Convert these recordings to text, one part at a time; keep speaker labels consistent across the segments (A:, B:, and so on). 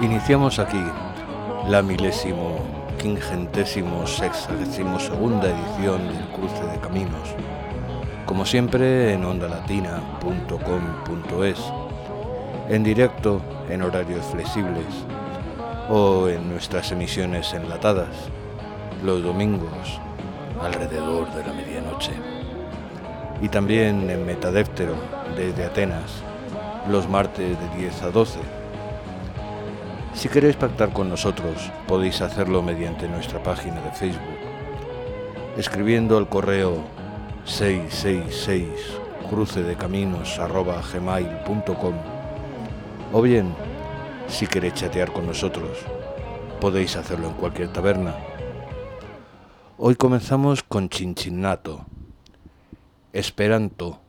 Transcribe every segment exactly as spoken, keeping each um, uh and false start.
A: Iniciamos aquí la milésimo, quingentésimo, sexagésimo segunda edición del Cruce de Caminos, como siempre en onda latina punto com punto es, en directo en horarios flexibles o en nuestras emisiones enlatadas los domingos alrededor de la medianoche, y también en Metadéftero desde Atenas los martes de diez a doce. Si queréis pactar con nosotros, podéis hacerlo mediante nuestra página de Facebook, escribiendo al correo seiscientos sesenta y seis crucedecaminos arroba gmail punto com, o bien, si queréis chatear con nosotros, podéis hacerlo en cualquier taberna. Hoy comenzamos con Cincinnato, Esperanto.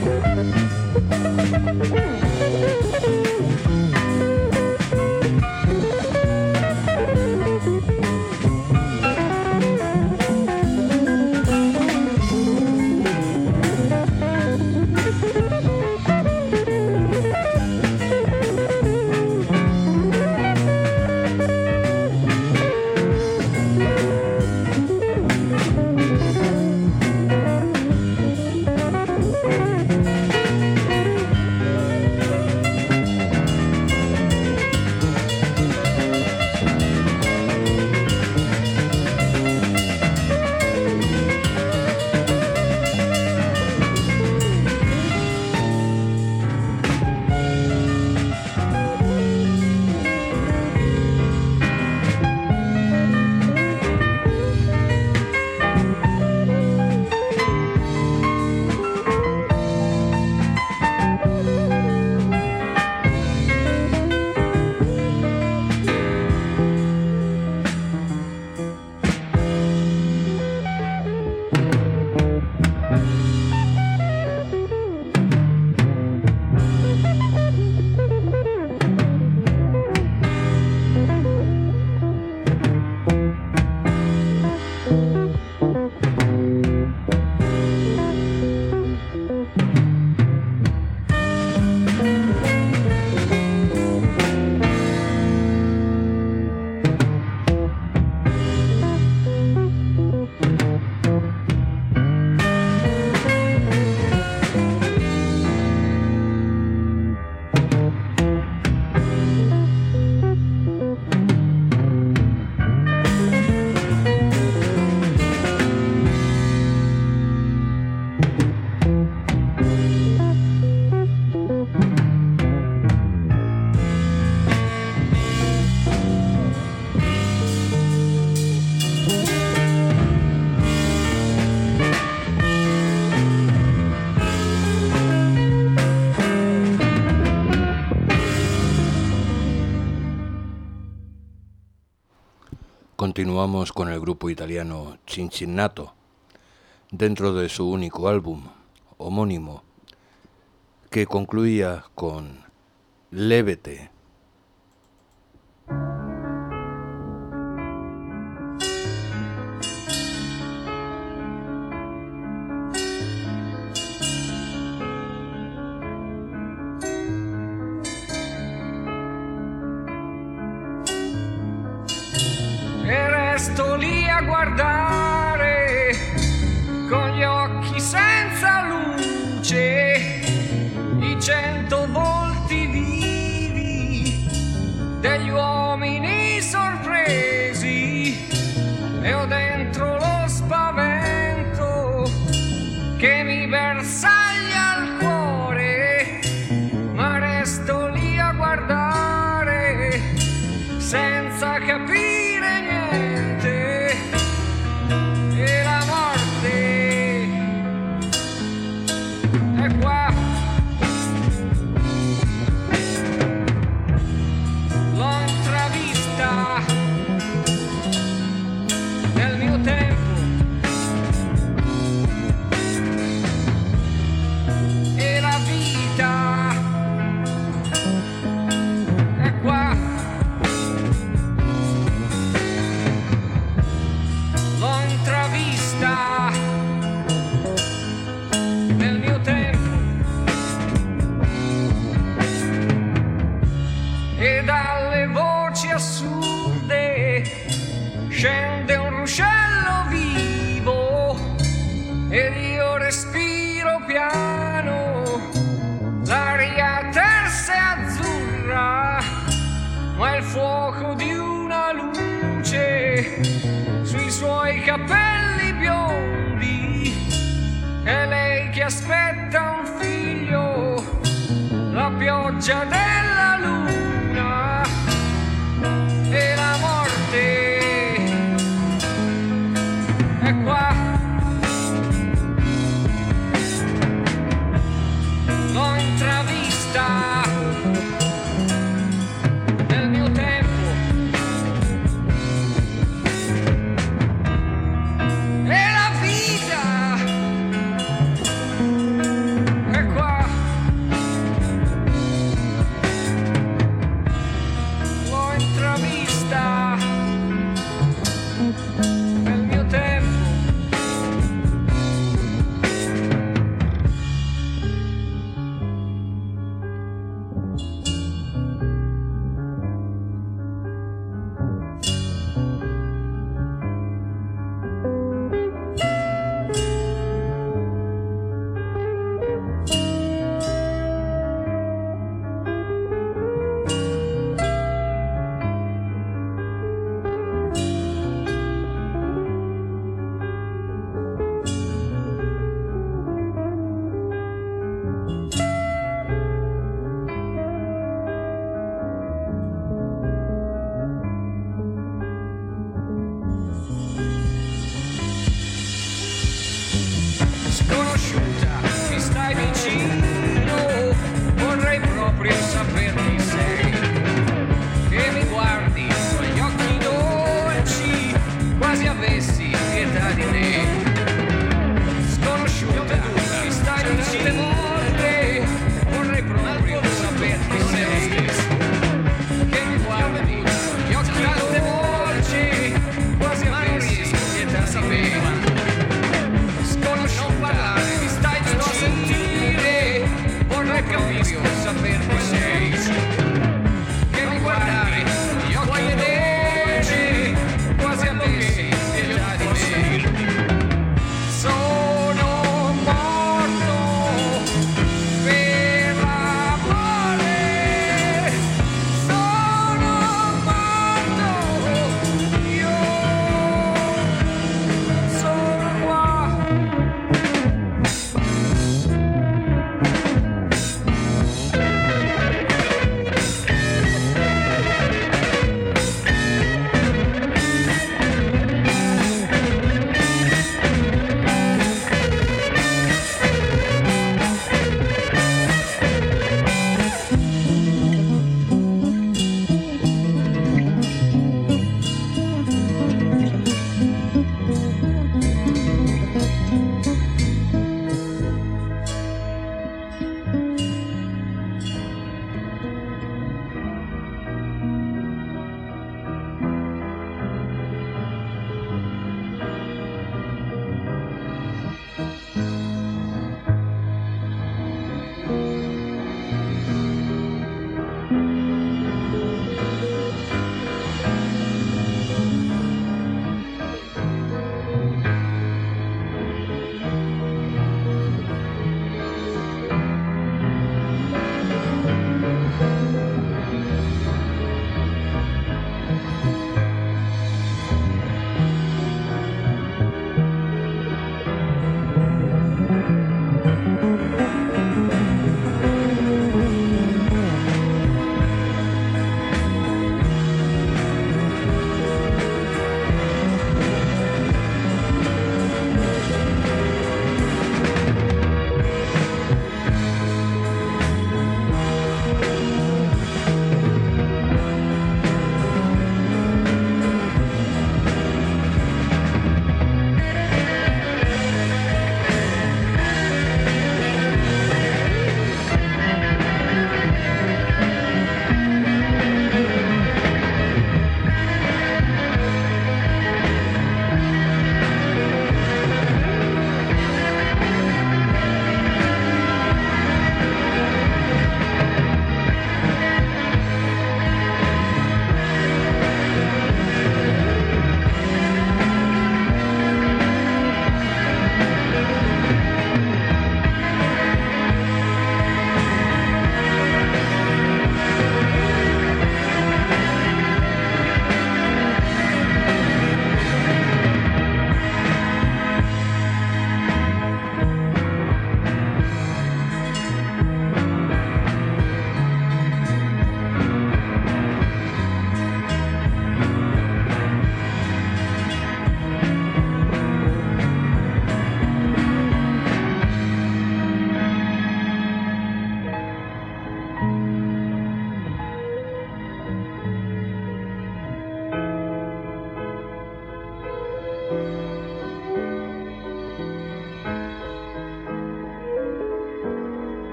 A: Continuamos con el grupo italiano Cincinnato, dentro de su único álbum homónimo, que concluía con Lévete.
B: Resto lì a guardare con gli occhi senza luce i cento volti vivi degli uomini sorpresi, e ho dentro lo spavento che mi bersaglia il cuore, ma resto lì a guardare senza capire scende un ruscello vivo ed io respiro piano l'aria tersa e azzurra, ma il fuoco di una luce sui suoi capelli biondi, è lei che aspetta un figlio, la pioggia della luna e la morte è qua. L'ho intravista nel mio tempo e la vita è qua.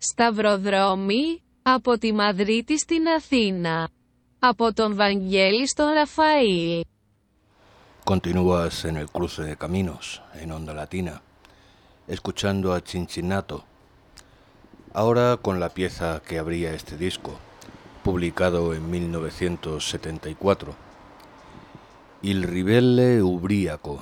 C: Σταυροδρόμοι, από τη Μαδρίτη στην Αθήνα. Από τον Βαγγέλη στον Ραφαήλ.
A: Continúas en el cruce de caminos, en Onda Latina, escuchando a Cincinnato, ahora con la pieza que abría este disco, publicado en mil novecientos setenta y cuatro, Il Ribelle Ubriaco.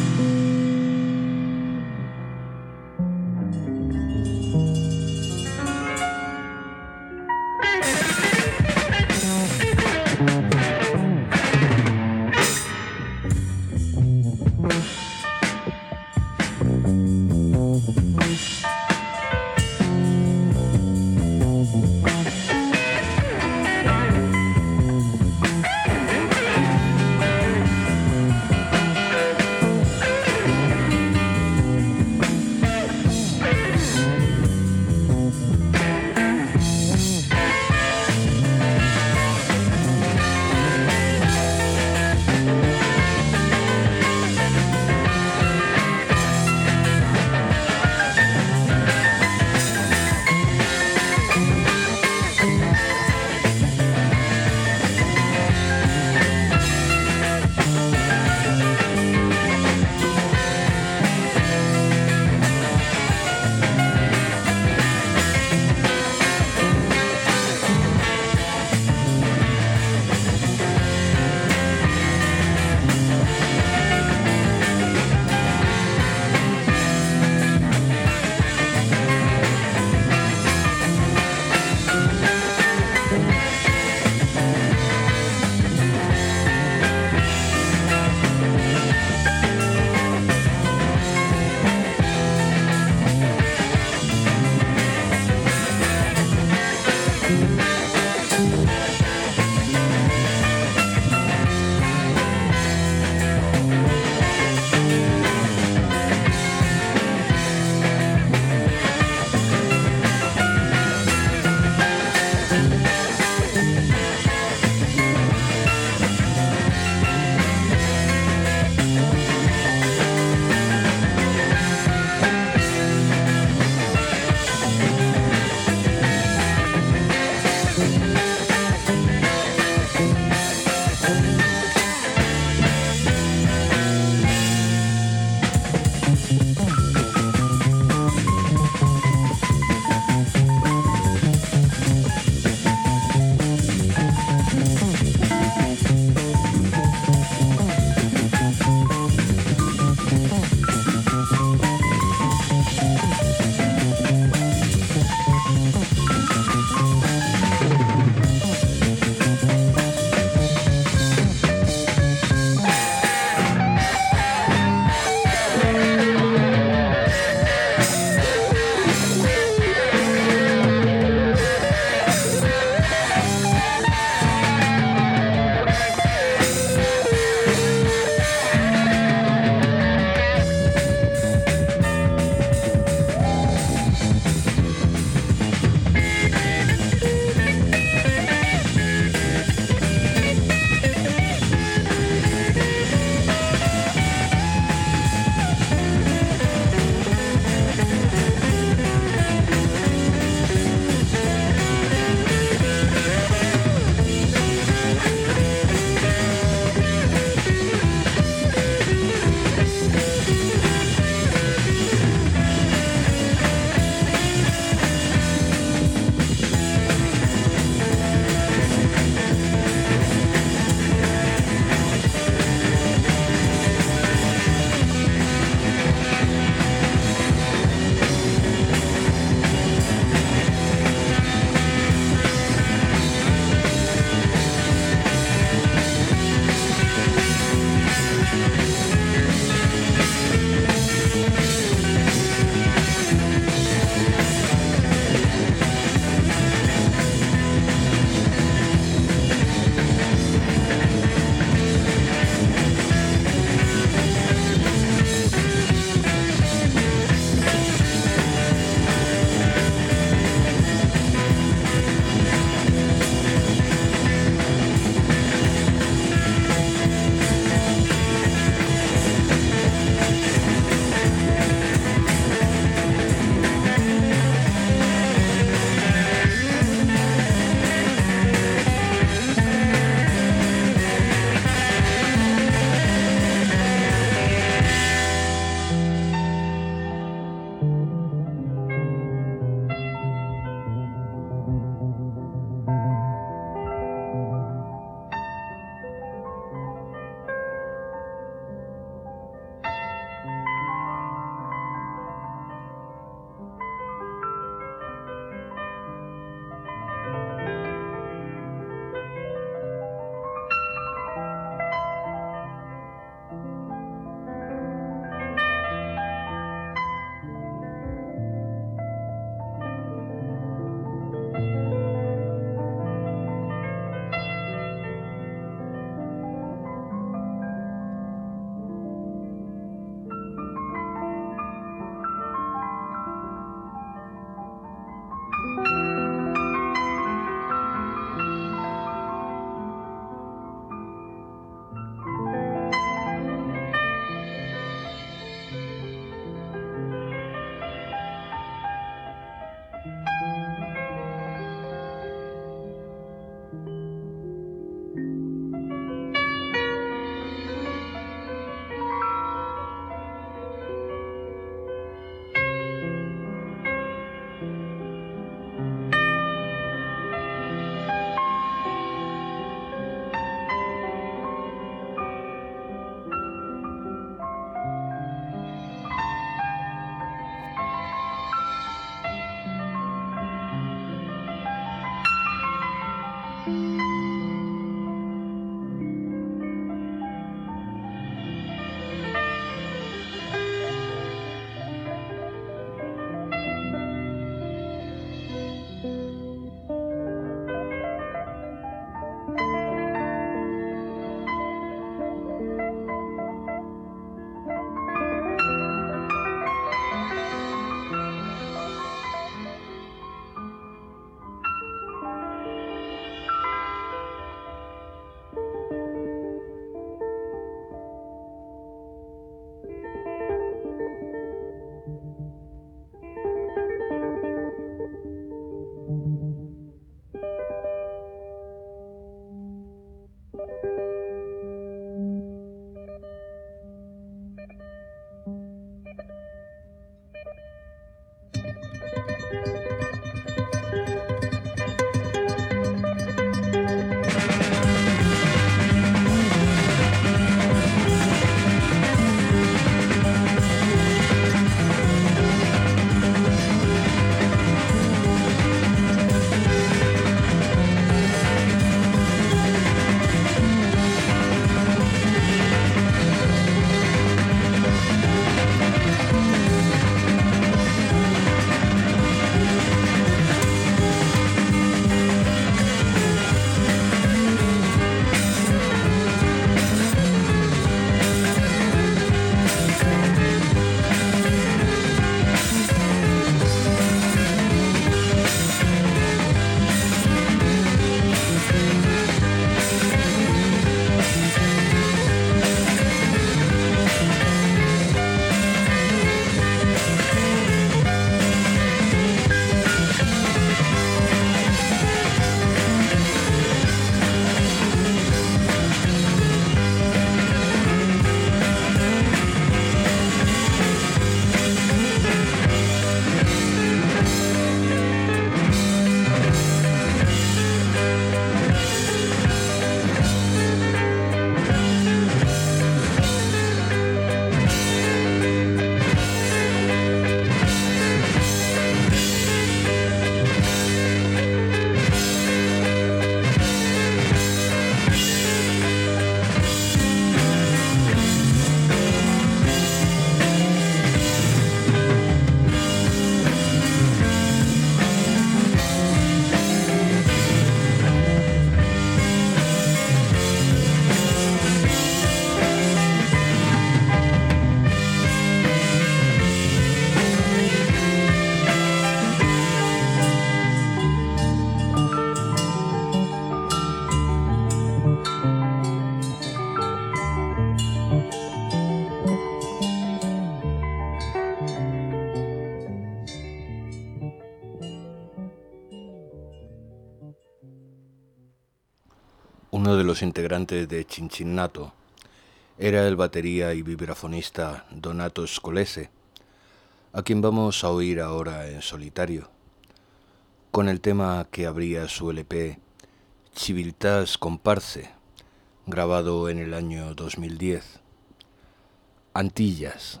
A: uno de los integrantes de Cincinnato, era el batería y vibrafonista Donato Scolese, a quien vamos a oír ahora en solitario, con el tema que abría su L P Civiltà Scomparse, grabado en el año dos mil diez. Antillas.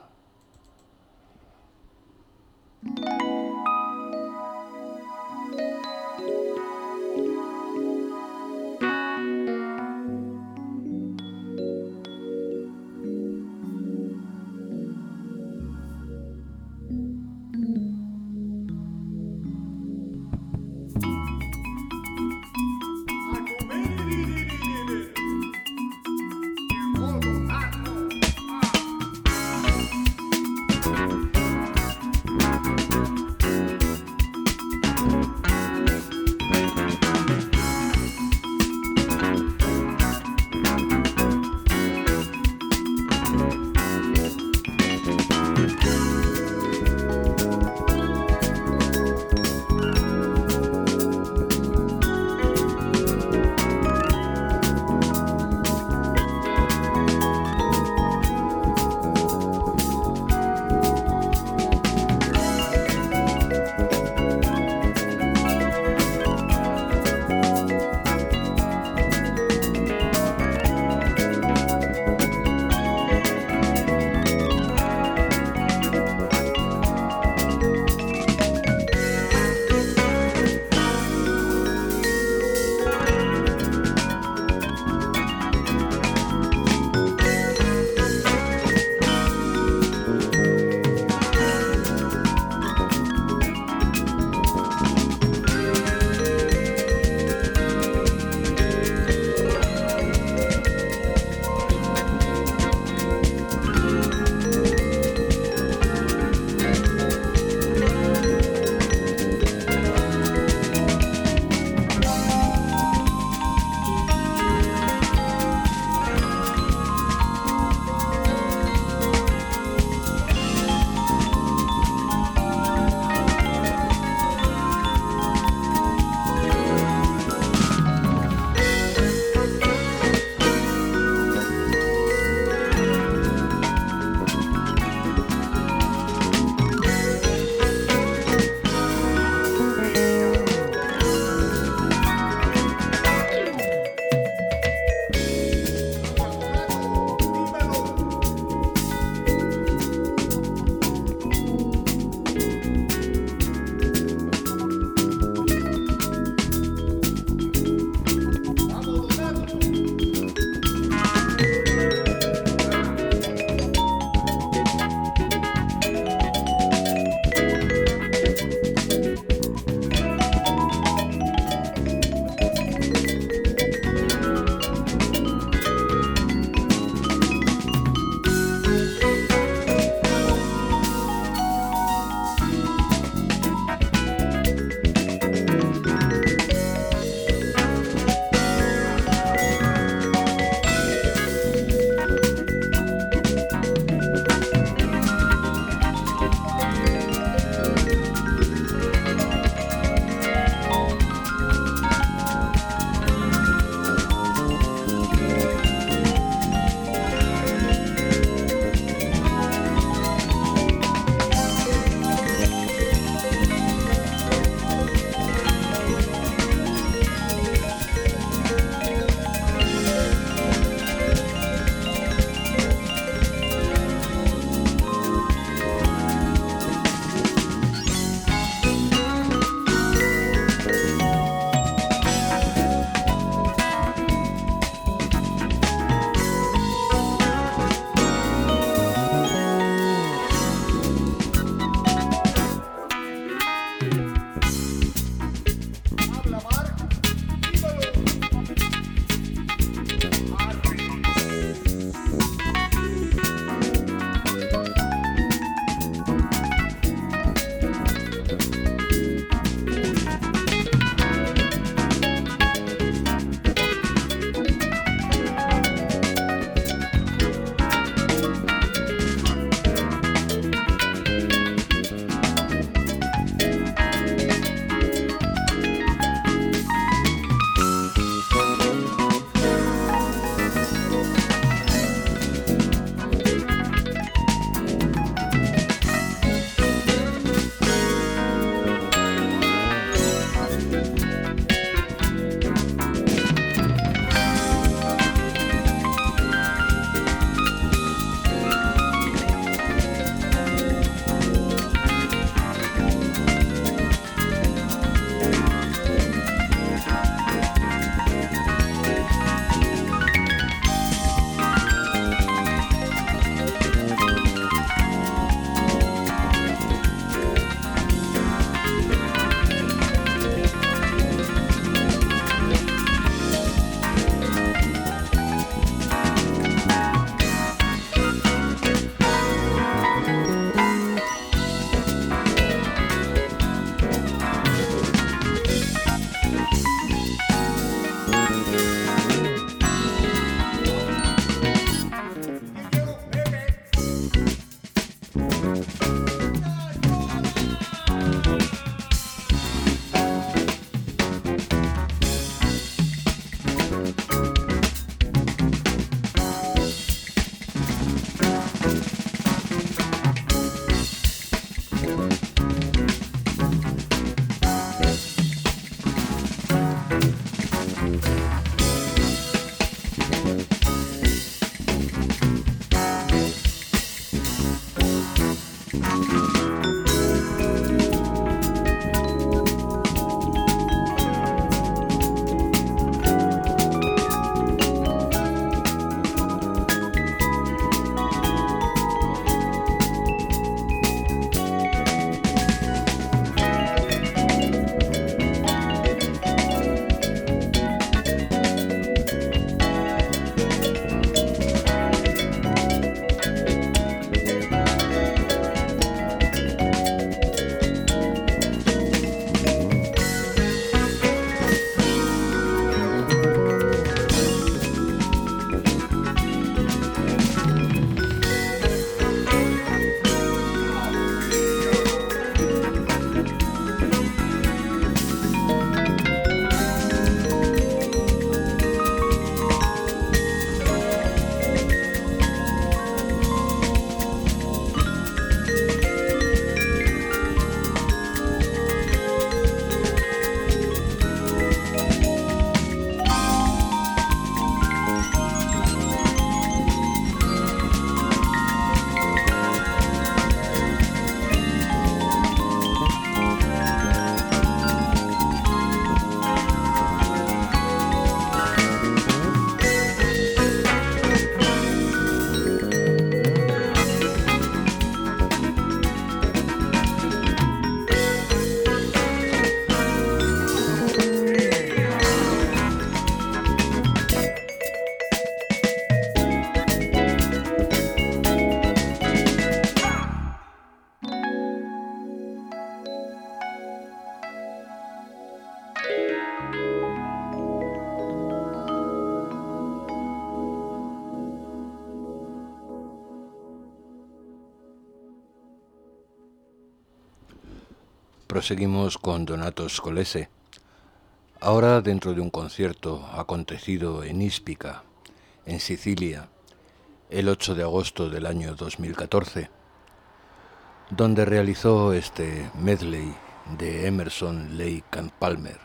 A: proseguimos con Donato Scolese, ahora dentro de un concierto acontecido en Ispica, en Sicilia, el ocho de agosto del año dos mil catorce, donde realizó este medley de Emerson, Lake and Palmer.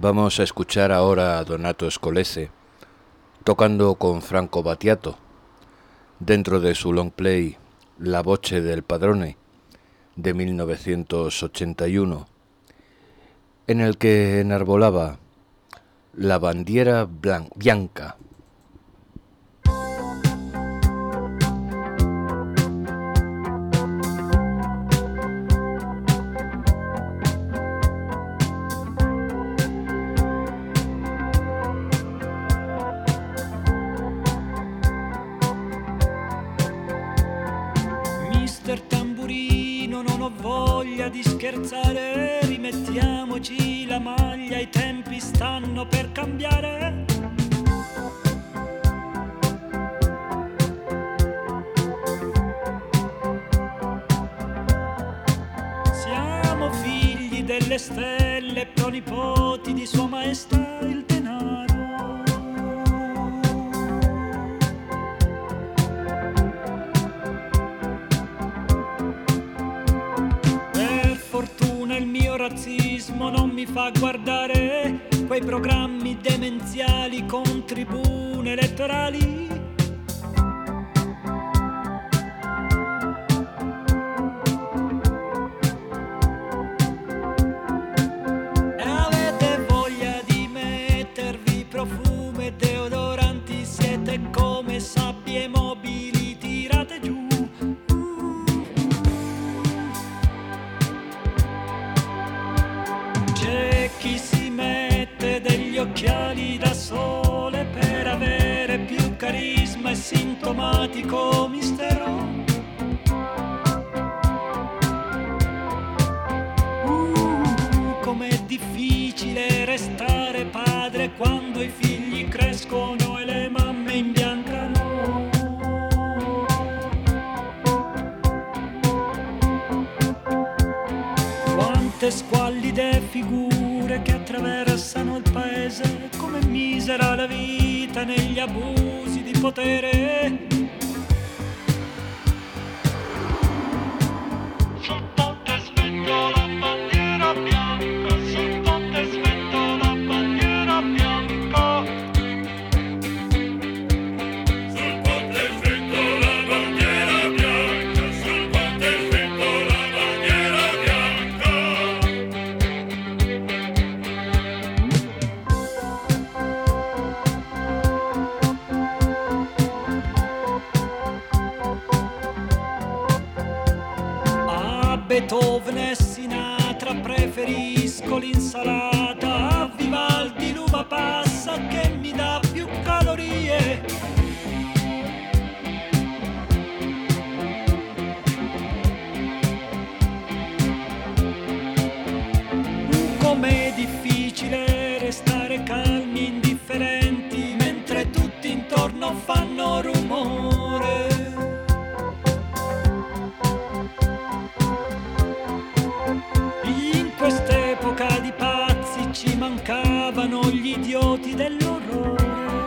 A: Vamos a escuchar ahora a Donato Scolese tocando con Franco Battiato dentro de su long play La voce del padrone de mil novecientos ochenta y uno, en el que enarbolaba la bandiera blan- bianca.
D: Di scherzare, rimettiamoci la maglia, i tempi stanno per cambiare. Siamo figli delle stelle, pronipoti di Sua Maestà il denaro. Il mio razzismo non mi fa guardare quei programmi demenziali con tribune elettorali. E avete voglia di mettervi profumo e deodoranti, siete come sabbie mobili tirate giù. Chi si mette degli occhiali da sole per avere più carisma e sintomatico mistero. Uh, com'è difficile restare padre quando i figli crescono e le mamme imbiancano. Quante squallide figure che attraversano il paese, come misera la vita negli abusi di potere. Sul ponte svento la bandiera bianca, sul ponte svento la bandiera bianca. Sul ponte svento la bandiera bianca, sul ponte svento la bandiera bianca. Beethoven e Sinatra preferisco l'insalata, a Vivaldi l'uva passa che mi dà più calorie. Com'è difficile restare calmi, indifferenti, mentre tutti intorno fanno rumore. Di pazzi ci mancavano gli idioti dell'orrore.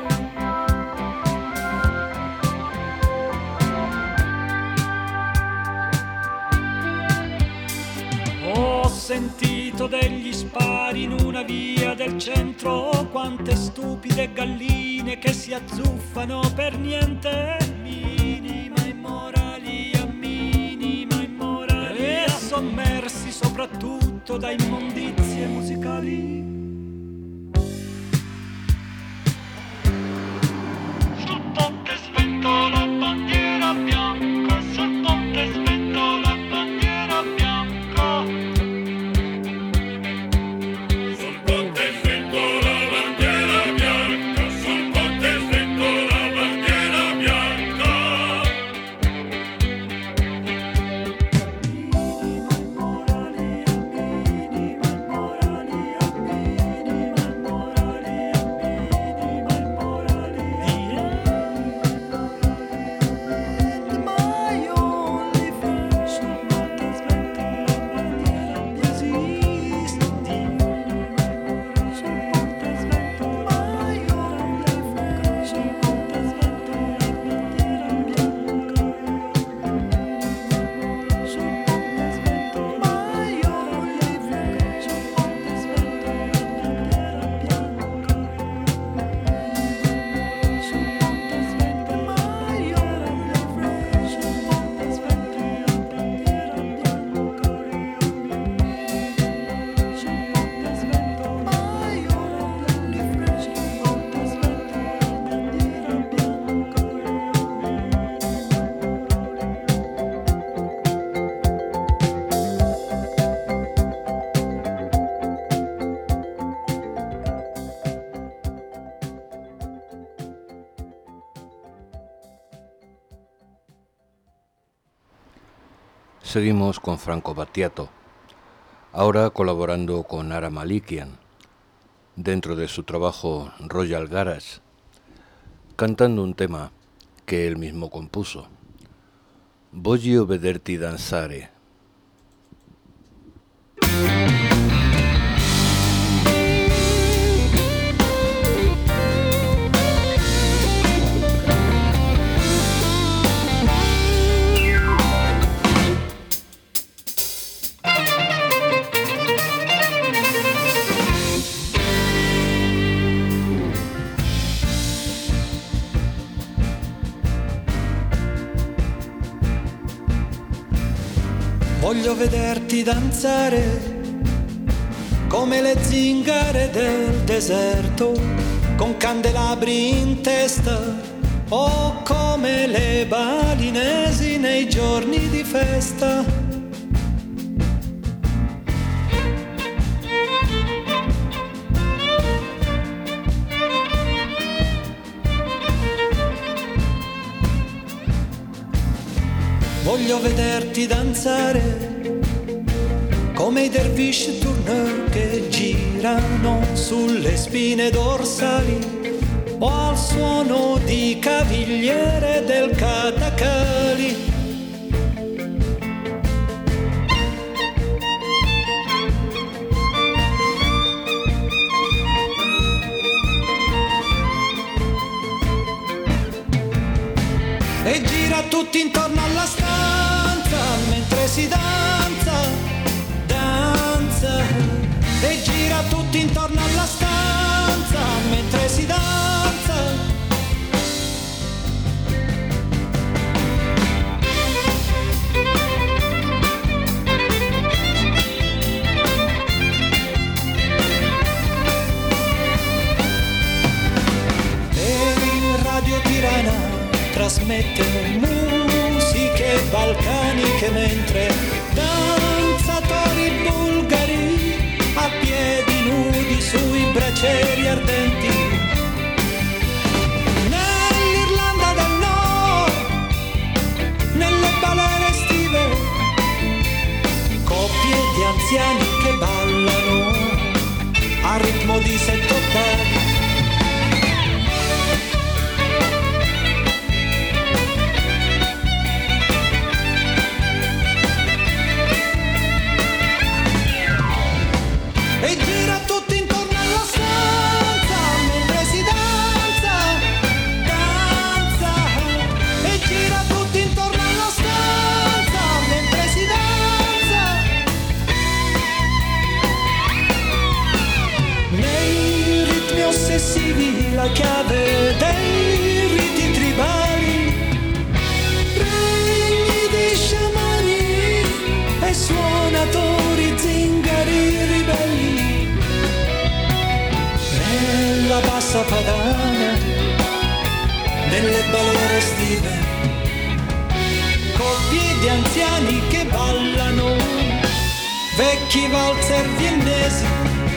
D: Ho sentito degli spari in una via del centro, quante stupide galline che si azzuffano per niente. Minima immorali, a minima immorali, e sommersi soprattutto da immondizie musicali. Sul ponte svento la bandiera bianca, sul ponte svento la bandiera bianca. Sul ponte svento la bandiera bianca, sul ponte svento la bandiera bianca. Minima immorali, minima immorali, minima
A: Seguimos con Franco Battiato, ahora colaborando con Ara Malikian, dentro de su trabajo Royal Garage, cantando un tema que él mismo compuso, Voglio vederti danzare.
D: Voglio vederti danzare come le zingare del deserto, con candelabri in testa, o come le balinesi nei giorni di festa. Voglio vederti danzare come i dervish tourneur che girano sulle spine dorsali o al suono di cavigliere del Katakali. E gira tutti intorno alla stanza mentre si danza, danza. E gira tutti intorno alla stanza mentre si danza. E Radio Tirana trasmette musiche balcaniche mentre danzatori bulgari a piedi nudi sui bracieri ardenti. Nell'Irlanda del Nord, nelle balere estive, coppie di anziani che ballano a ritmo di sette ottavi. E gira tutti intorno alla stanza mentre si danza, danza. E gira tutti intorno alla stanza mentre si danza. Nei ritmi ossessivi la chiave dei riti tribali, regni di sciamani e suonatori zingari ribelli. Nella bassa padana, nelle balere estive, coppie di anziani che ballano, vecchi valzer viennesi.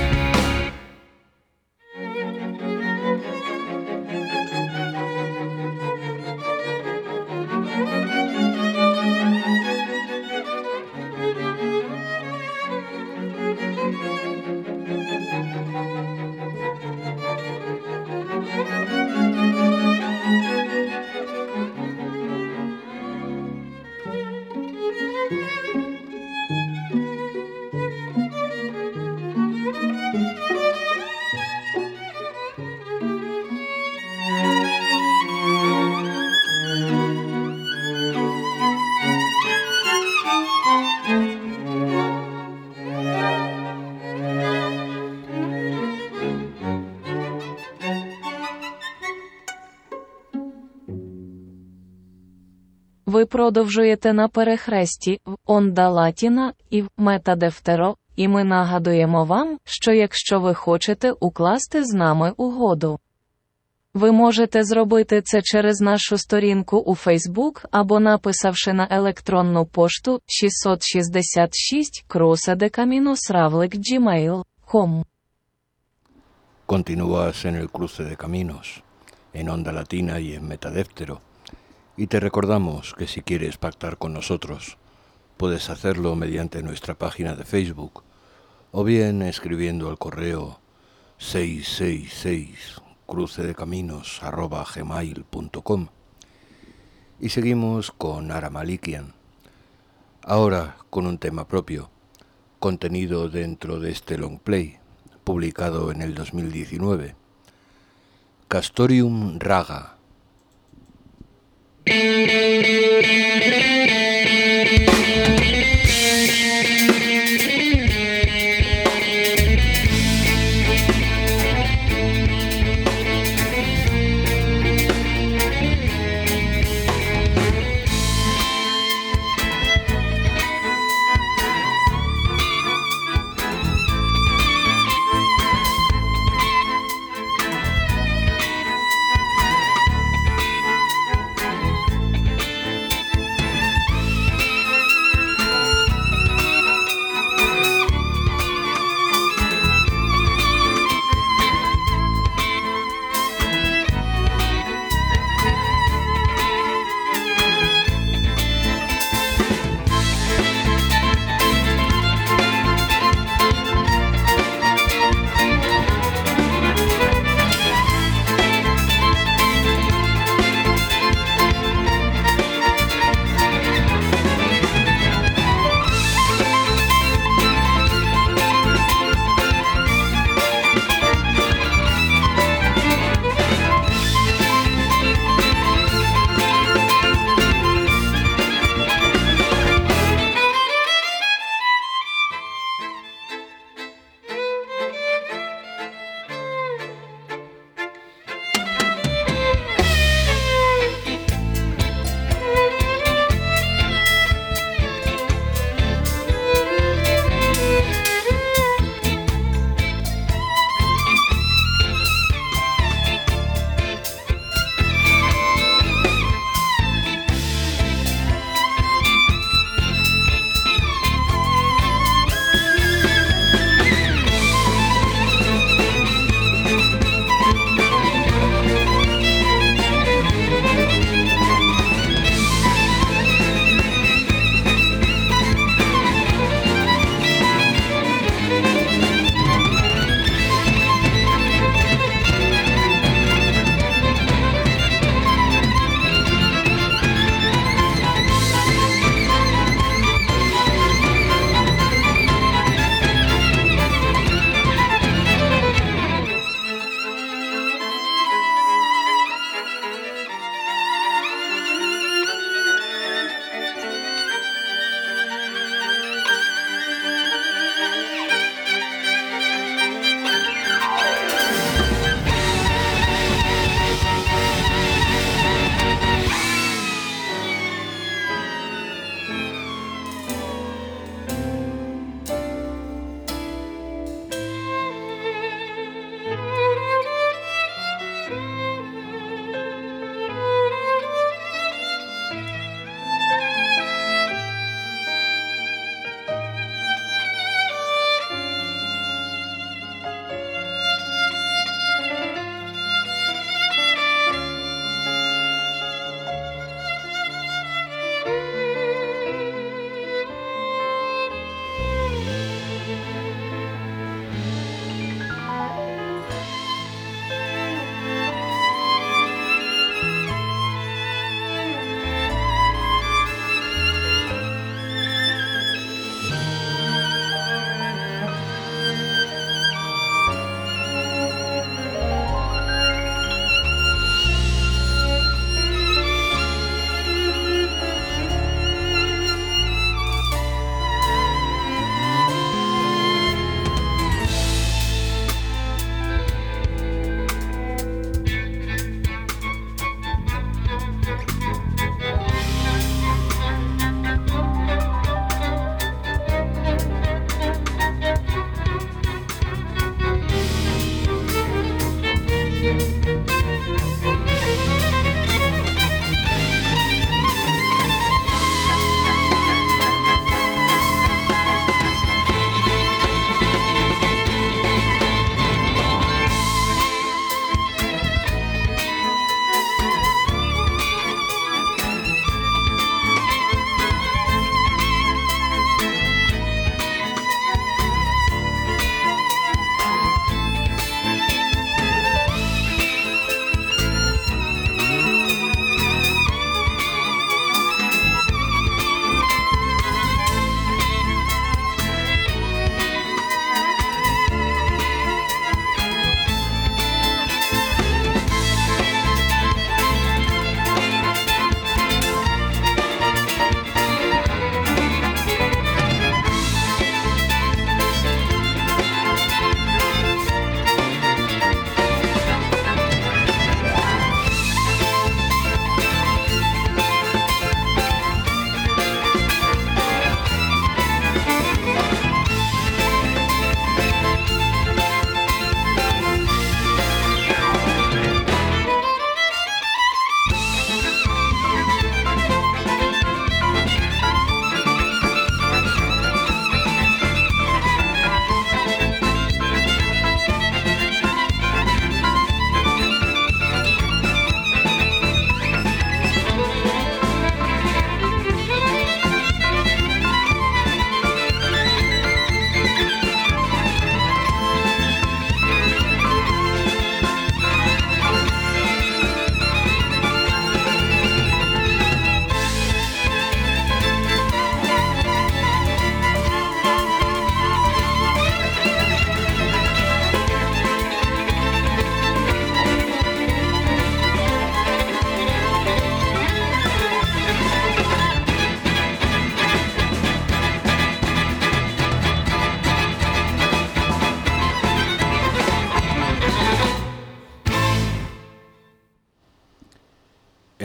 C: Ви продовжуєте на перехресті в Онда Латіна і в Метадефтеро, і ми нагадуємо вам, що якщо ви хочете укласти з нами угоду, ви можете зробити це через нашу сторінку у Facebook або написавши на електронну пошту шістсот шістдесят шість crucedecaminos равлик джімейл крапка ком.
A: Continúas en el cruce de caminos, en Onda Latina y en Metadéftero, y te recordamos que si quieres pactar con nosotros, puedes hacerlo mediante nuestra página de Facebook o bien escribiendo al correo seiscientos sesenta y seis crucedecaminos arroba gmail punto com. Y seguimos con Ara Malikian, ahora con un tema propio, contenido dentro de este long play, publicado en el dos mil diecinueve, Castorium Raga.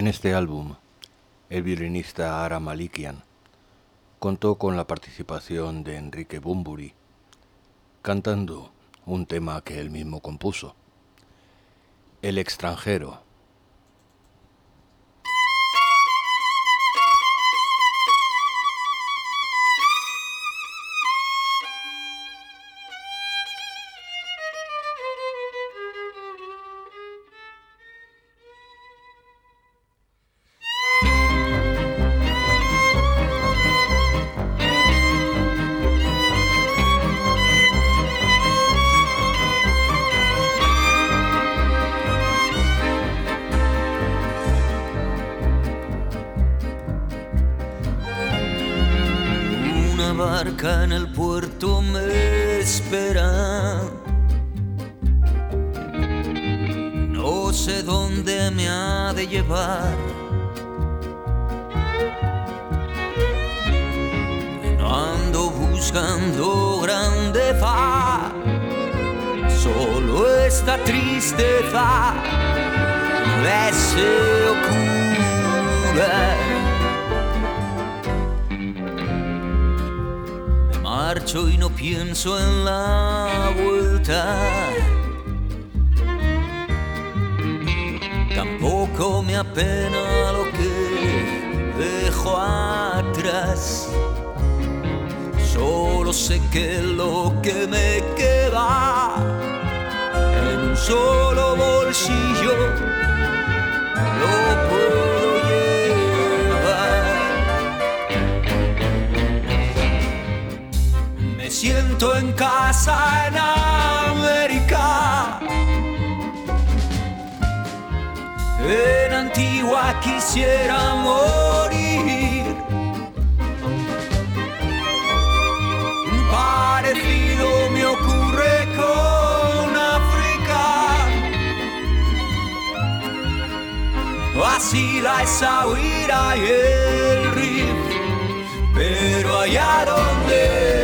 A: En este álbum, el violinista Aram Malikian contó con la participación de Enrique Bunbury, cantando un tema que él mismo compuso, El extranjero.
E: En el puerto me espera, no sé dónde me ha de llevar, no ando buscando grandeza, solo esta tristeza deseo curar. Marcho y no pienso en la vuelta, tampoco me apena lo que dejo atrás, solo sé que lo que me queda en un solo bolsillo lo puedo llevar. Me siento en casa en América, en Antigua quisiera morir, parecido me ocurre con África, así la Essaouira y el Rif, pero allá donde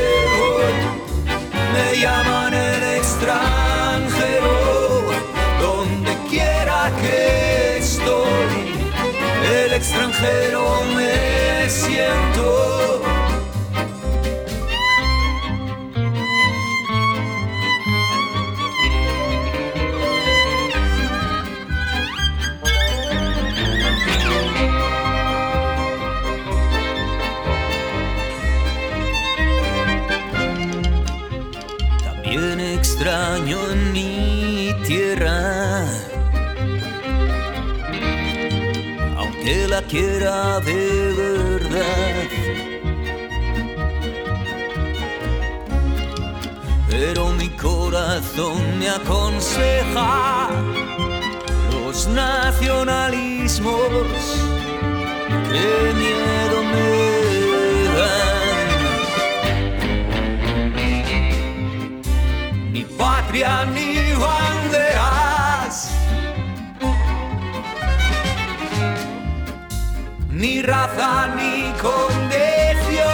E: me llaman el extranjero, donde quiera que estoy, el extranjero me siento. Extraño en mi tierra, aunque la quiera de verdad, pero mi corazón me aconseja los nacionalismos, qué miedo me dan. Ni patria ni banderas, ni raza ni condición,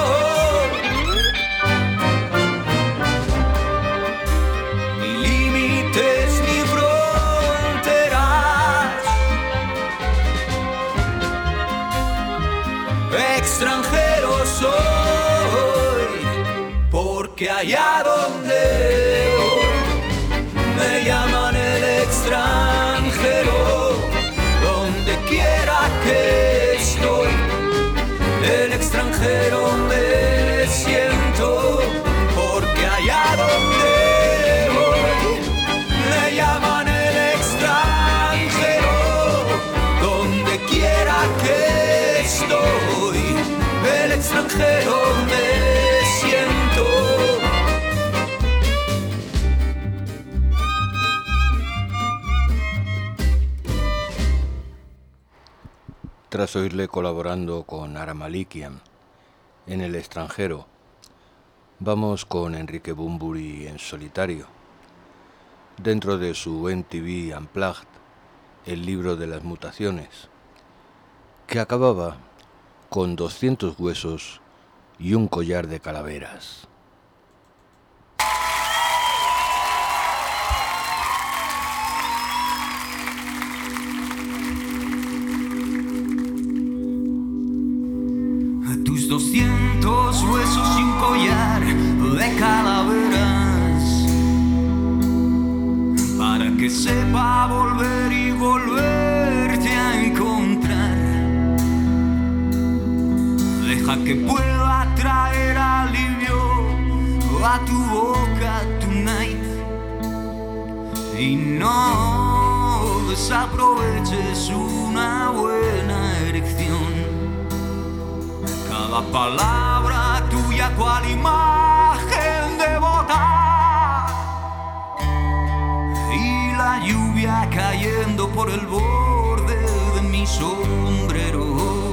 E: ni límites ni fronteras. Extranjero soy, porque allá donde me llaman el extranjero, donde quiera que estoy, el extranjero me siento, porque allá donde voy, me llaman el extranjero, donde quiera que estoy, el extranjero me siento.
A: Tras oírle colaborando con Aram Malikian en El extranjero, vamos con Enrique Bunbury en solitario, dentro de su M T V Unplugged, el libro de las mutaciones, que acababa con doscientos huesos y un collar de calaveras.
E: doscientos huesos y un collar de calaveras, para que sepa volver y volverte a encontrar. Deja que pueda traer alivio a tu boca tonight, y no desaproveches una buena erección. Cada palabra tuya cual imagen devota, y la lluvia cayendo por el borde de mi sombrero,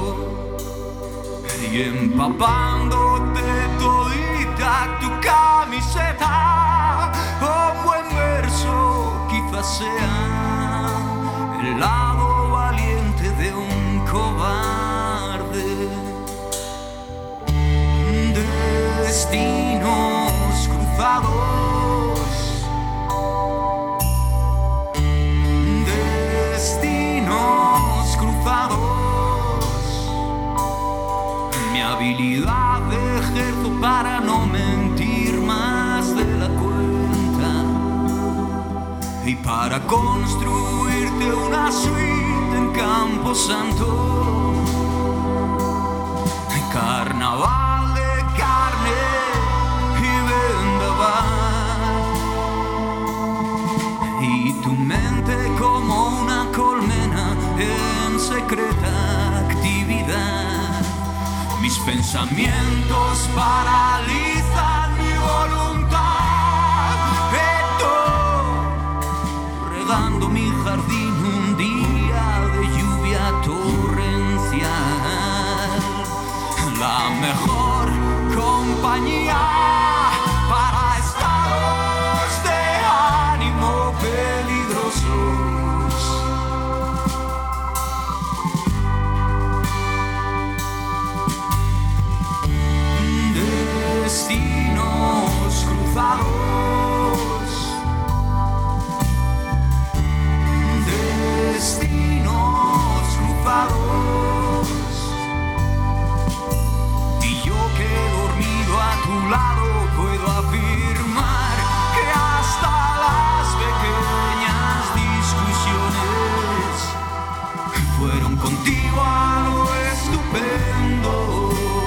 E: y empapándote todita tu camiseta. Un buen verso quizás sea el lado valiente de un cobarde. Destinos cruzados, destinos cruzados. Mi habilidad de ejerzo para no mentir más de la cuenta, y para construirte una suite en Camposanto. Carnaval de carne y vendaval, y tu mente como una colmena en secreta actividad. Mis pensamientos paralizan mi voluntad, estoy regando mi jardín un día de lluvia torrencial. La mejor compañía para estados de ánimo peligrosos. Destinos cruzados, destinos cruzados. A tu lado puedo afirmar que hasta las pequeñas discusiones fueron contigo algo estupendo.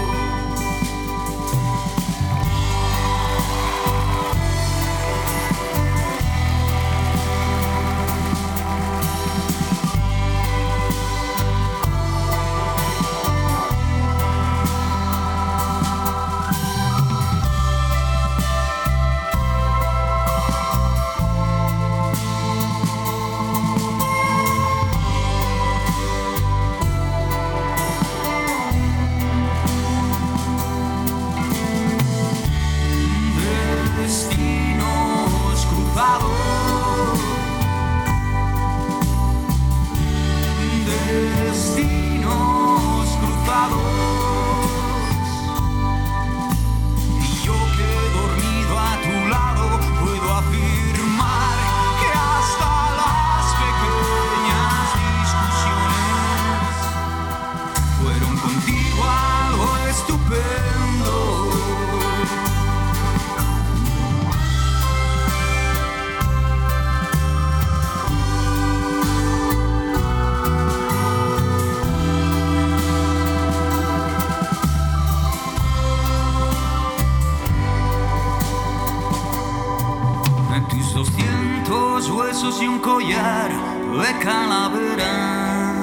E: Huesos y un collar de calaveras.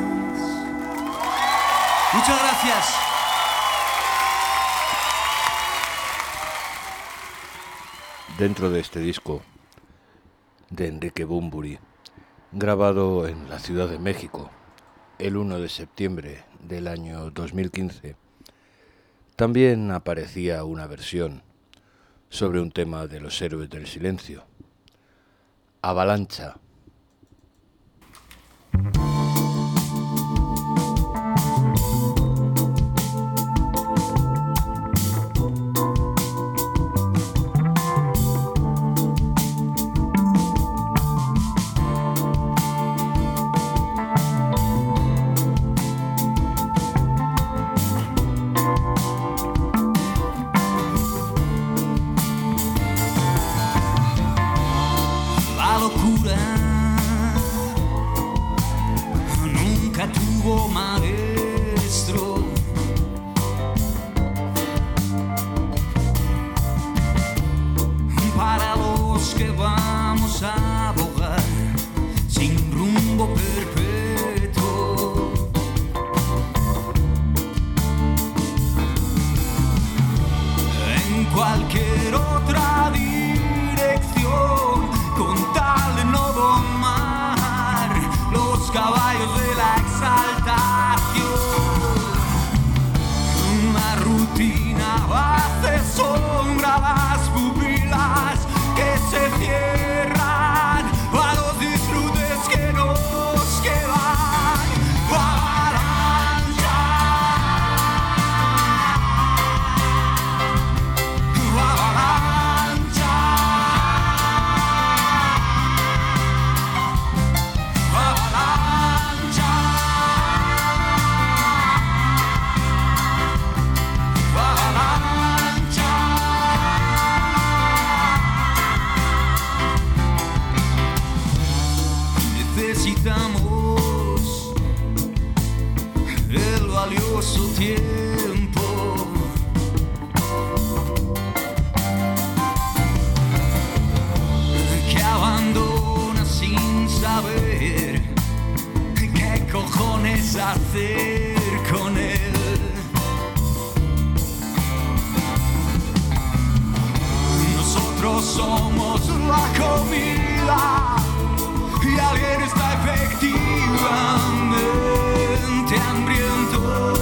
E: Muchas gracias.
A: Dentro de este disco de Enrique Bunbury, grabado en la Ciudad de México el primero de septiembre del año dos mil quince, también aparecía una versión sobre un tema de los Héroes del Silencio, Avalancha.
E: tuvo maestro. Para los que vamos a abogar sin rumbo perpetuo. En cualquier otra dirección, con tal de no domar los caballos de la exaltación. Una rutina hace sombra a las pupilas que se cierran a los disfrutes que nos quedan. Avalancha, avalancha, avalancha, avalancha. Necesitamos el valioso tiempo que abandona sin saber qué cojones hacer con él. Nosotros somos la comida y alguien está efectivamente hambriento.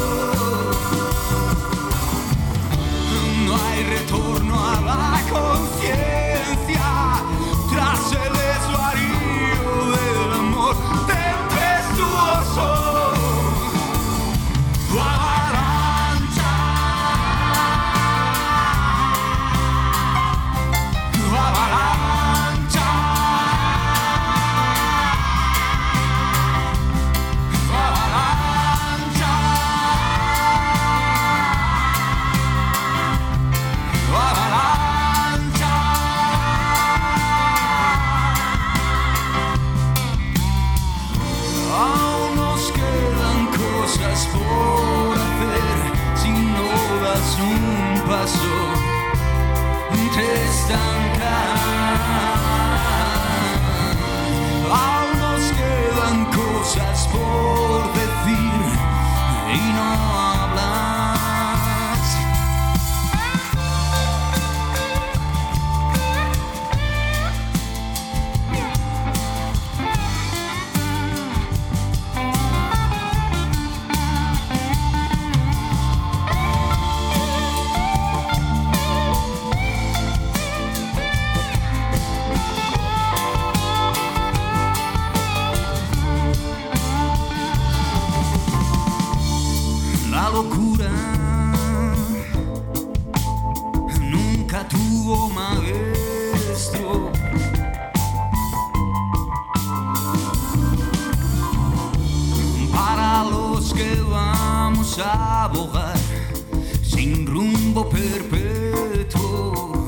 E: No hay retorno a la conciencia tras el desvarío del amor tempestuoso. Avalancha, avalancha, avalancha, avalancha. Aún nos quedan cosas por hacer si no das un paso, te estancarás. Aún nos quedan cosas por decir y no hablas. La locura nunca tuvo maestro. Para los que vamos a abogar sin rumbo perpetuo.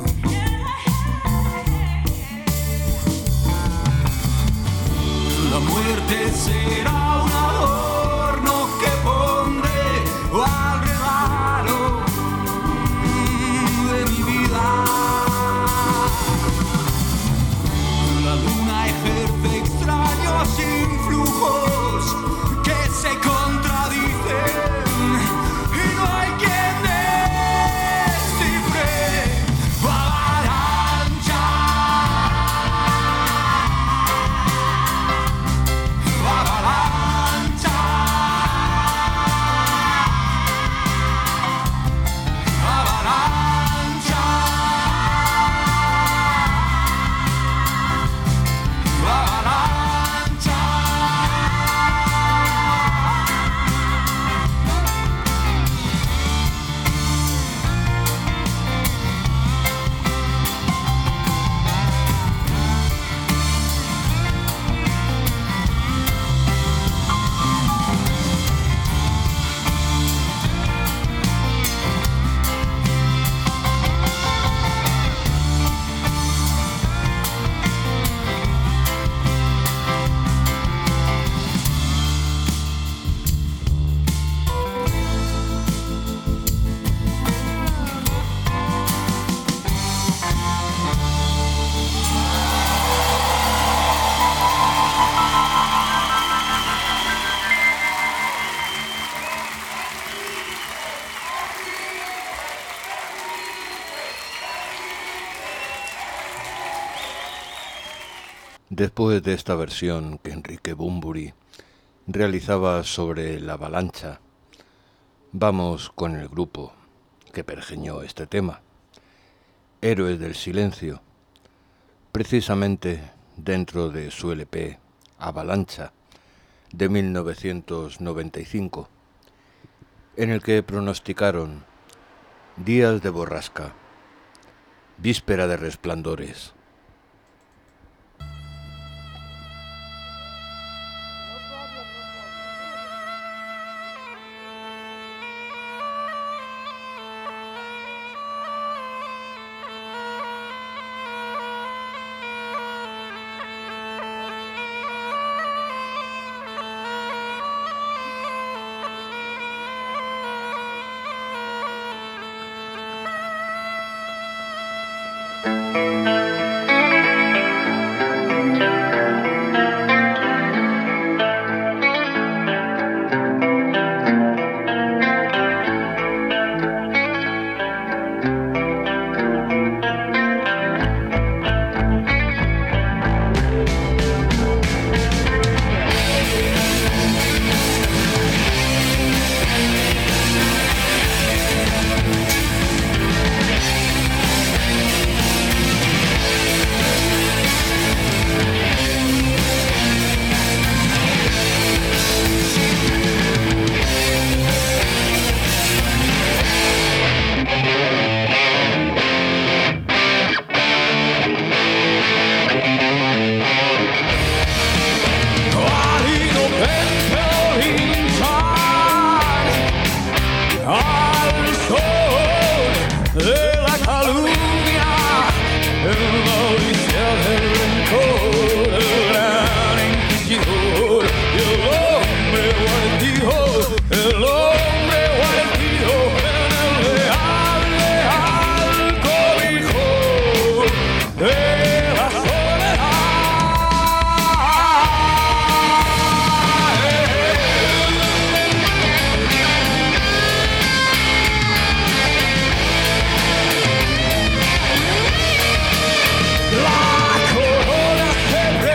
E: La muerte será un adorno que pondré al regalo de mi vida. La luna ejerce extraños influjos que se contradicen y no hay quien descifre. Avalancha, avalancha.
A: Después de esta versión que Enrique Bunbury realizaba sobre la avalancha, vamos con el grupo que pergeñó este tema, Héroes del Silencio, precisamente dentro de su L P Avalancha de mil novecientos noventa y cinco, en el que pronosticaron días de borrasca, víspera de resplandores.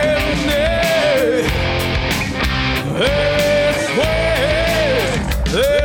F: Hey!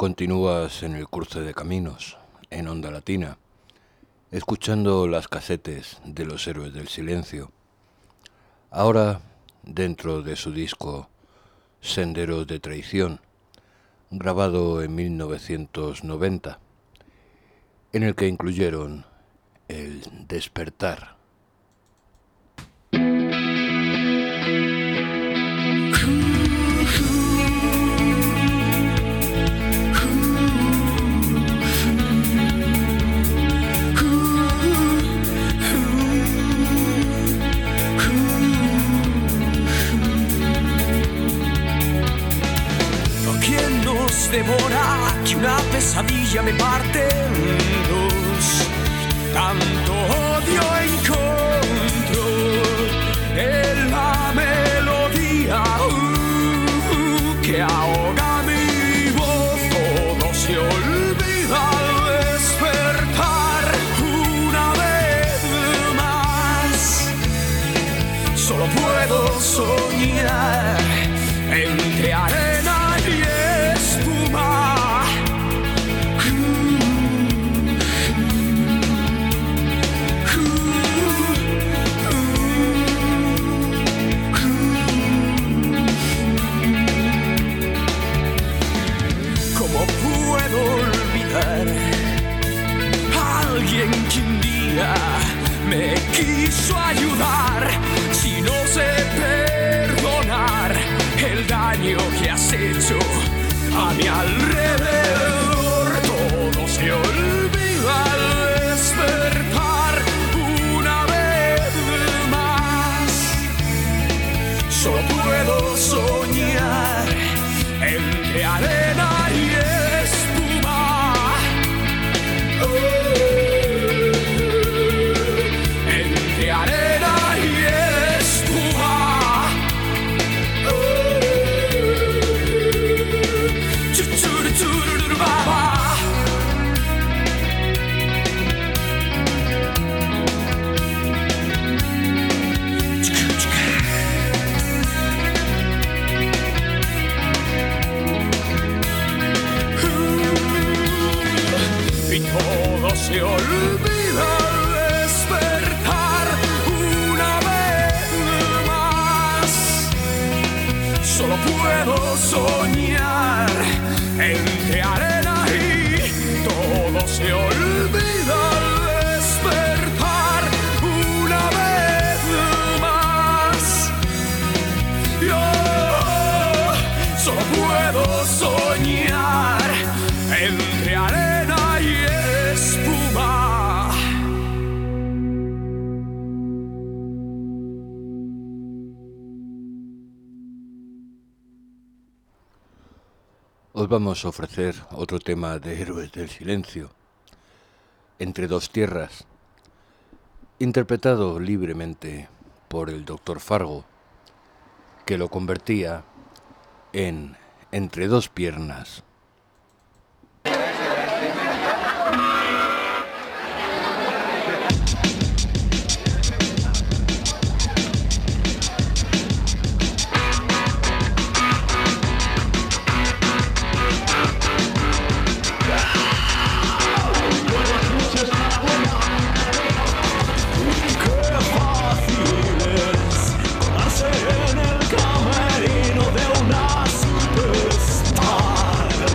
A: Continúas en el cruce de caminos, en Onda Latina, escuchando las casetes de los Héroes del Silencio. Ahora, dentro de su disco Senderos de Traición, grabado en mil novecientos noventa, en el que incluyeron el Despertar.
E: Devora, que una pesadilla me parte en dos. Tanto odio encuentro en la melodía uh, que ahoga mi voz. Todo se olvida al despertar una vez más. Solo puedo soñar entre arena y espuma. ¿Cómo puedo olvidar a alguien que un día me quiso ayudar? Si no sé perdonar el daño que has hecho a mi alrededor, todo se olvida al despertar una vez más. Solo puedo soñar entre arena y espuma. Oh, entre arena y espuma. Y todo se olvida al despertar una vez más. Solo puedo soñar entre arena y todo se olvida al despertar una vez más. Yo solo puedo soñar entre arena y espuma.
A: Os vamos a ofrecer otro tema de Héroes del Silencio, Entre dos tierras, interpretado libremente por el doctor Fargo, que lo convertía en Entre dos piernas.
E: En el camerino de una superstar.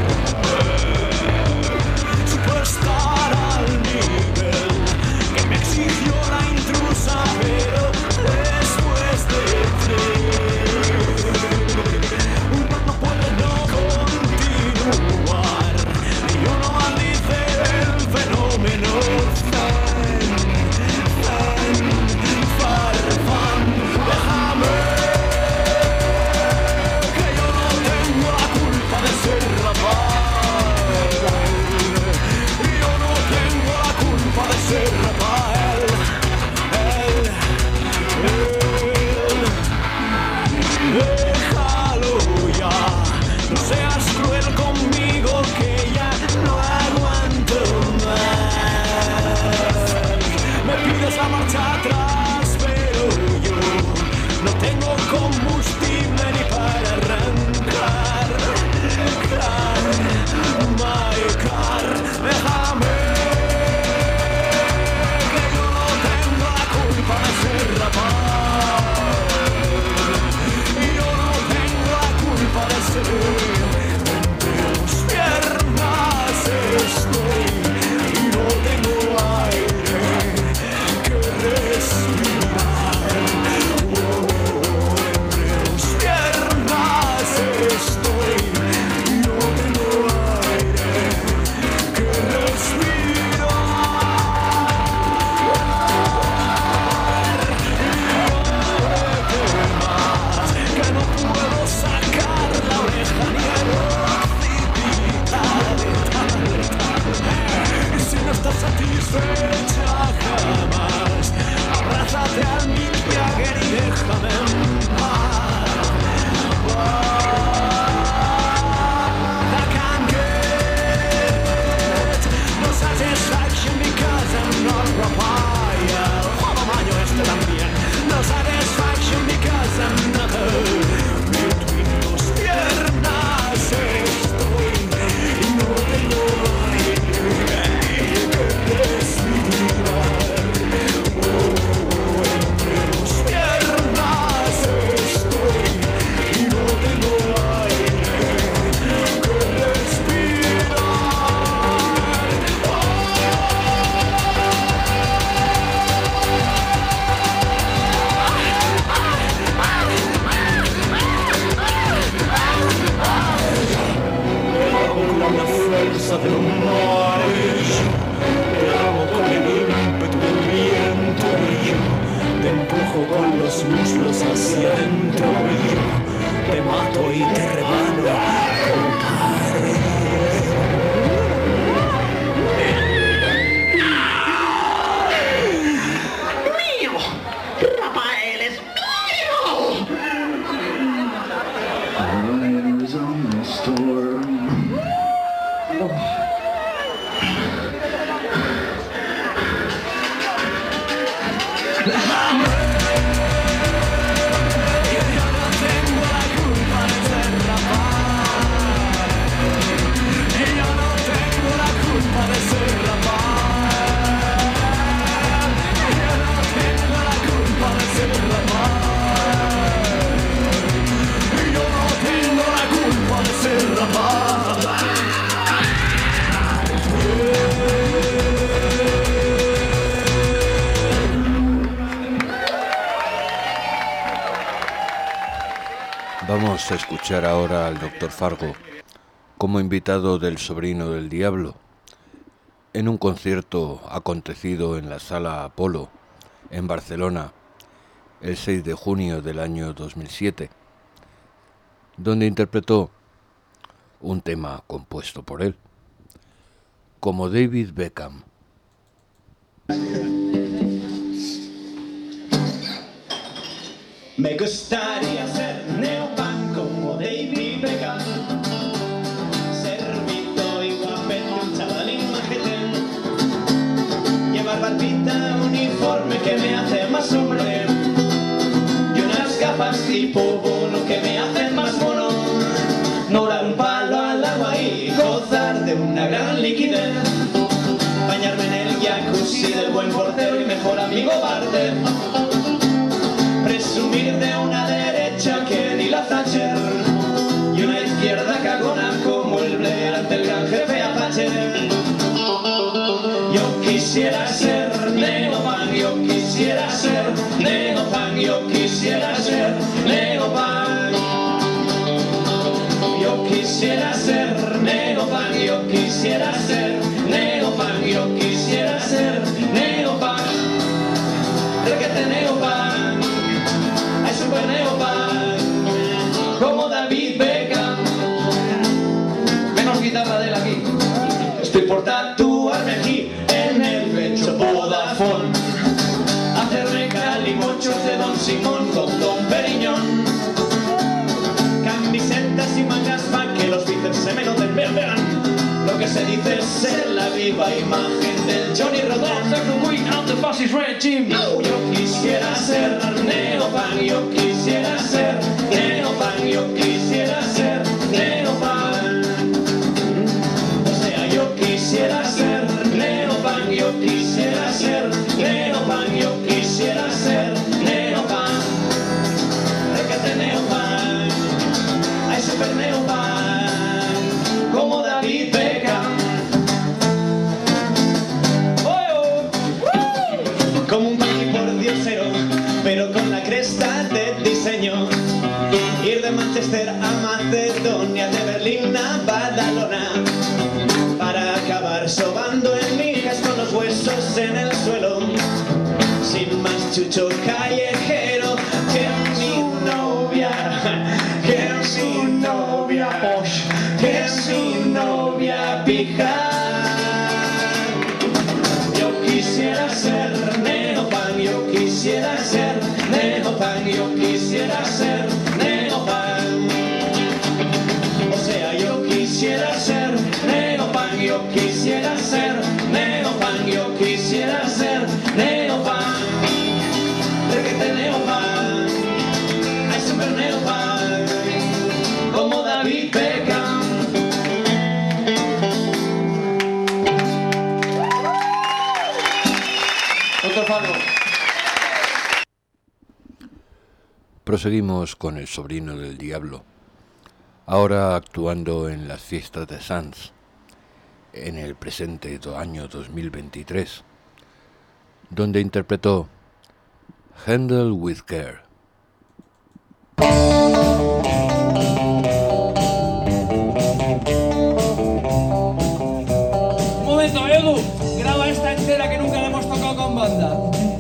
E: déjame en paz. I can't get no satisfaction because I'm not papaya. Jodo mayo este también. No satisfaction because I'm not a between tus piernas estoy y no tengo aire que respirar. Oh, entre tus piernas estoy y no tengo aire que respirar. Con la fuerza de los mares, te amo con el ímpetu del viento y yo te empujo con los muslos hacia adentro y yo te mato y te rebano, compadre.
F: ¡Mío! ¡Rafael es mío!
E: Eyes on the storm.
A: Vamos a escuchar ahora al doctor Fargo como invitado del Sobrino del Diablo en un concierto acontecido en la Sala Apolo en Barcelona el seis de junio del año dos mil siete, donde interpretó un tema compuesto por él, como David Beckham.
G: Me gustaría ser neopan como David Beckham, servito y guapete, un chavalín majete, llevar barbita, uniforme que me hace más hombre, y unas gafas tipo Bono que me hacen más mono, no dar un palo al agua y gozar de una gran liquidez, bañarme en el jacuzzi del buen portero y mejor amigo Barter, presumir de una derecha que ni la Thatcher y una izquierda cagona como el Blair ante el gran jefe Apache. Yo quisiera ser neopan, yo quisiera ser neopan, yo quisiera ser neopan. Yo quisiera ser neopan, yo quisiera ser neopan, yo quisiera ser neopan. Requete neopan. Super neopan, como David Beckham. Menos guitarra de él aquí. Estoy por tatuarme aquí en el pecho Vodafone, hacerme calimochos de Don Simón con Don Periñón, camisetas y mangas pa' que los bíceps se me noten. Vean, vean lo que se dice ser la viva imagen del Johnny Rodón. No, yo quisiera ser neopan, yo quisiera ser neopan, yo quisiera ser neopan. O sea, yo quisiera ser neopan, yo quisiera ser neopan, yo quisiera ser neopan. Requete neopan, hay super neopan, como David Beckham. Como un país por diosero, pero con la cresta de diseño. Ir de Manchester a Macedonia, de Berlín a Badalona, para acabar sobando en migas con los huesos en el suelo. Sin más chucho callejero que mi novia, que mi novia Posh, que mi novia pija. Yo quisiera ser neopan, yo quisiera ser neopan, yo yo quisiera ser neopan. O sea, yo quisiera ser neopan, yo quisiera ser neopan, yo quisiera ser neopan. Requete neopan, hay siempre neopan, como David Beckham. Doctor Fano.
A: Proseguimos con El sobrino del diablo, ahora actuando en las fiestas de Sants, en el presente año dos mil veintitrés, donde interpretó Handle with Care.
H: Un momento, Edu, graba esta entera que nunca la hemos tocado con banda.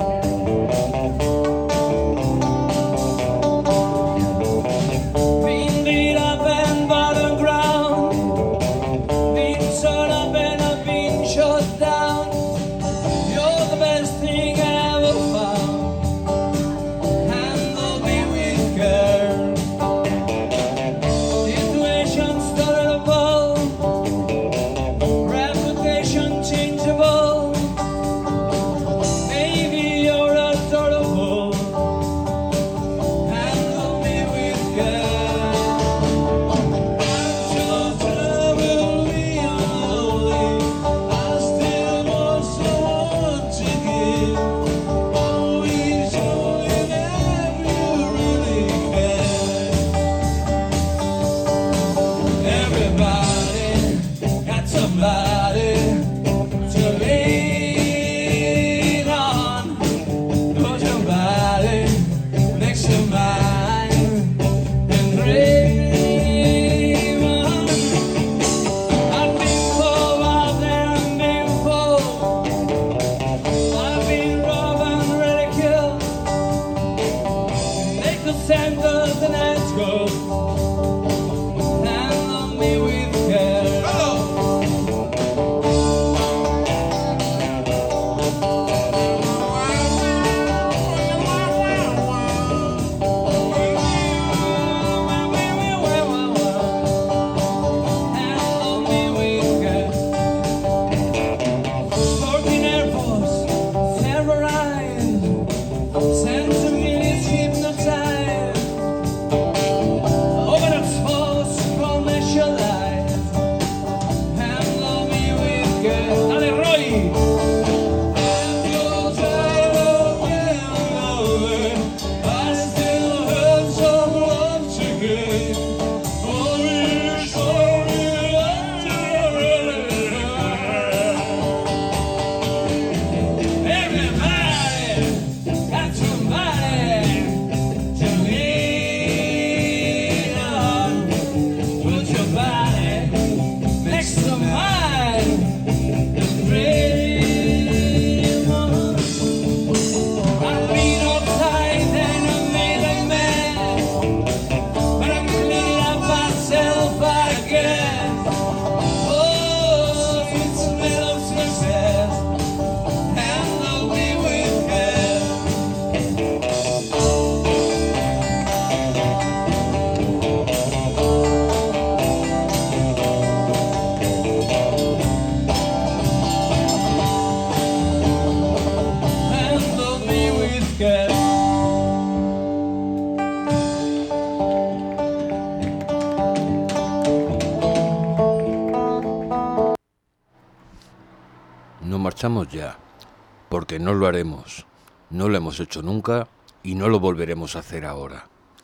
A: Marchamos ya, porque no lo haremos, no lo hemos hecho nunca y no lo volveremos a hacer ahora.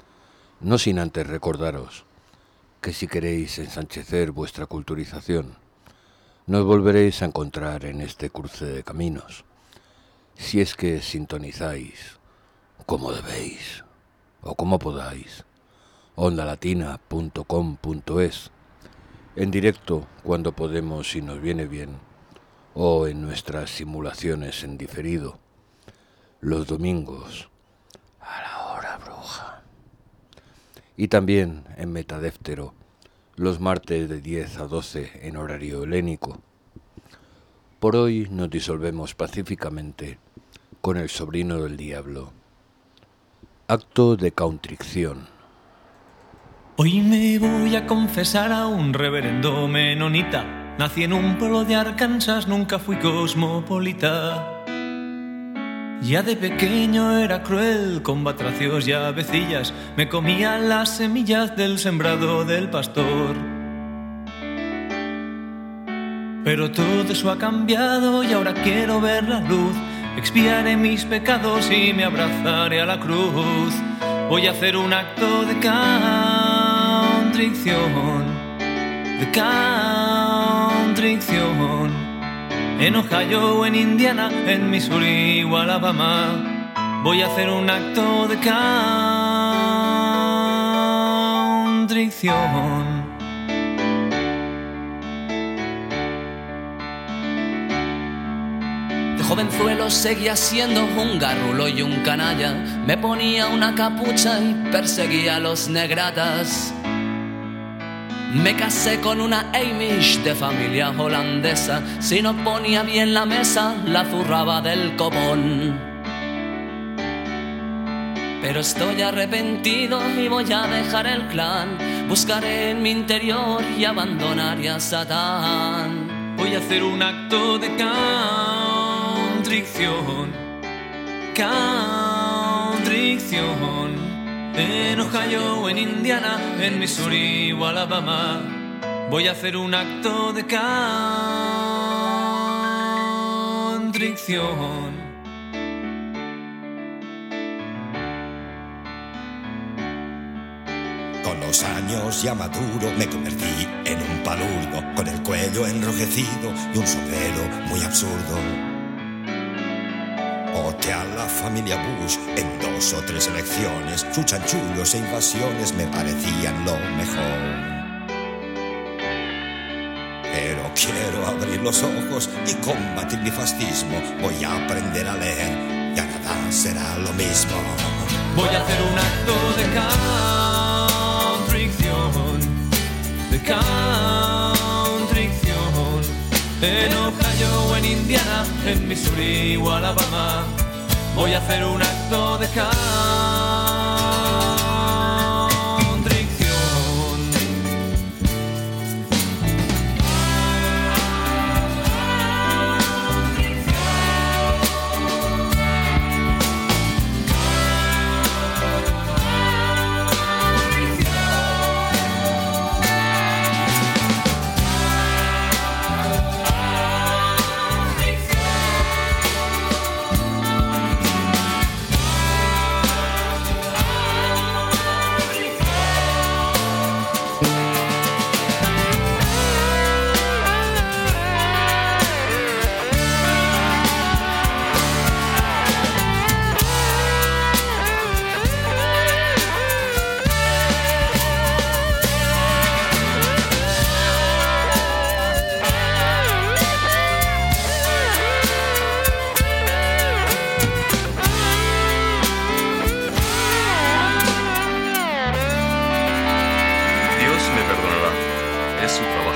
A: No sin antes recordaros que si queréis ensanchecer vuestra culturización, nos volveréis a encontrar en este cruce de caminos, si es que sintonizáis como debéis o como podáis, onda latina punto com punto es, en directo cuando podemos y nos viene bien, o en nuestras simulaciones en diferido, los domingos a la hora bruja. Y también en Metadéftero, los martes de diez a doce en horario helénico. Por hoy nos disolvemos pacíficamente con El sobrino del diablo. acto de contrición.
I: Hoy me voy a confesar a un reverendo menonita. Nací en un pueblo de Arkansas, nunca fui cosmopolita. Ya de pequeño era cruel, con batracios y avecillas. Me comía las semillas del sembrado del pastor. Pero todo eso ha cambiado y ahora quiero ver la luz. Expiaré mis pecados y me abrazaré a la cruz. Voy a hacer un acto de contrición, de contrición. En Ohio, en Indiana, en Missouri o Alabama. Voy a hacer un acto de contrición.
J: Jovenzuelo seguía siendo un garrulo y un canalla. Me ponía una capucha y perseguía a los negratas. Me casé con una Amish de familia holandesa. Si no ponía bien la mesa, la zurraba del copón. Pero estoy arrepentido y voy a dejar el clan. Buscaré en mi interior y abandonaré a Satán.
I: Voy a hacer un acto de contrición, contrición. En Ohio, en Indiana, en Missouri o Alabama. Voy a hacer un acto de contrición.
K: Con los años ya maduro me convertí en un palurdo, con el cuello enrojecido y un sombrero muy absurdo. Voté a la familia Bush en dos o tres elecciones. Sus chanchullos e invasiones me parecían lo mejor. Pero quiero abrir los ojos y combatir mi fascismo. Voy a aprender a leer, ya nada será lo mismo.
I: Voy a hacer un acto de contrición, de contrición. En Ohio, en Indiana, en Missouri o Alabama. Voy a hacer un acto de contrición.
L: Es su trabajo.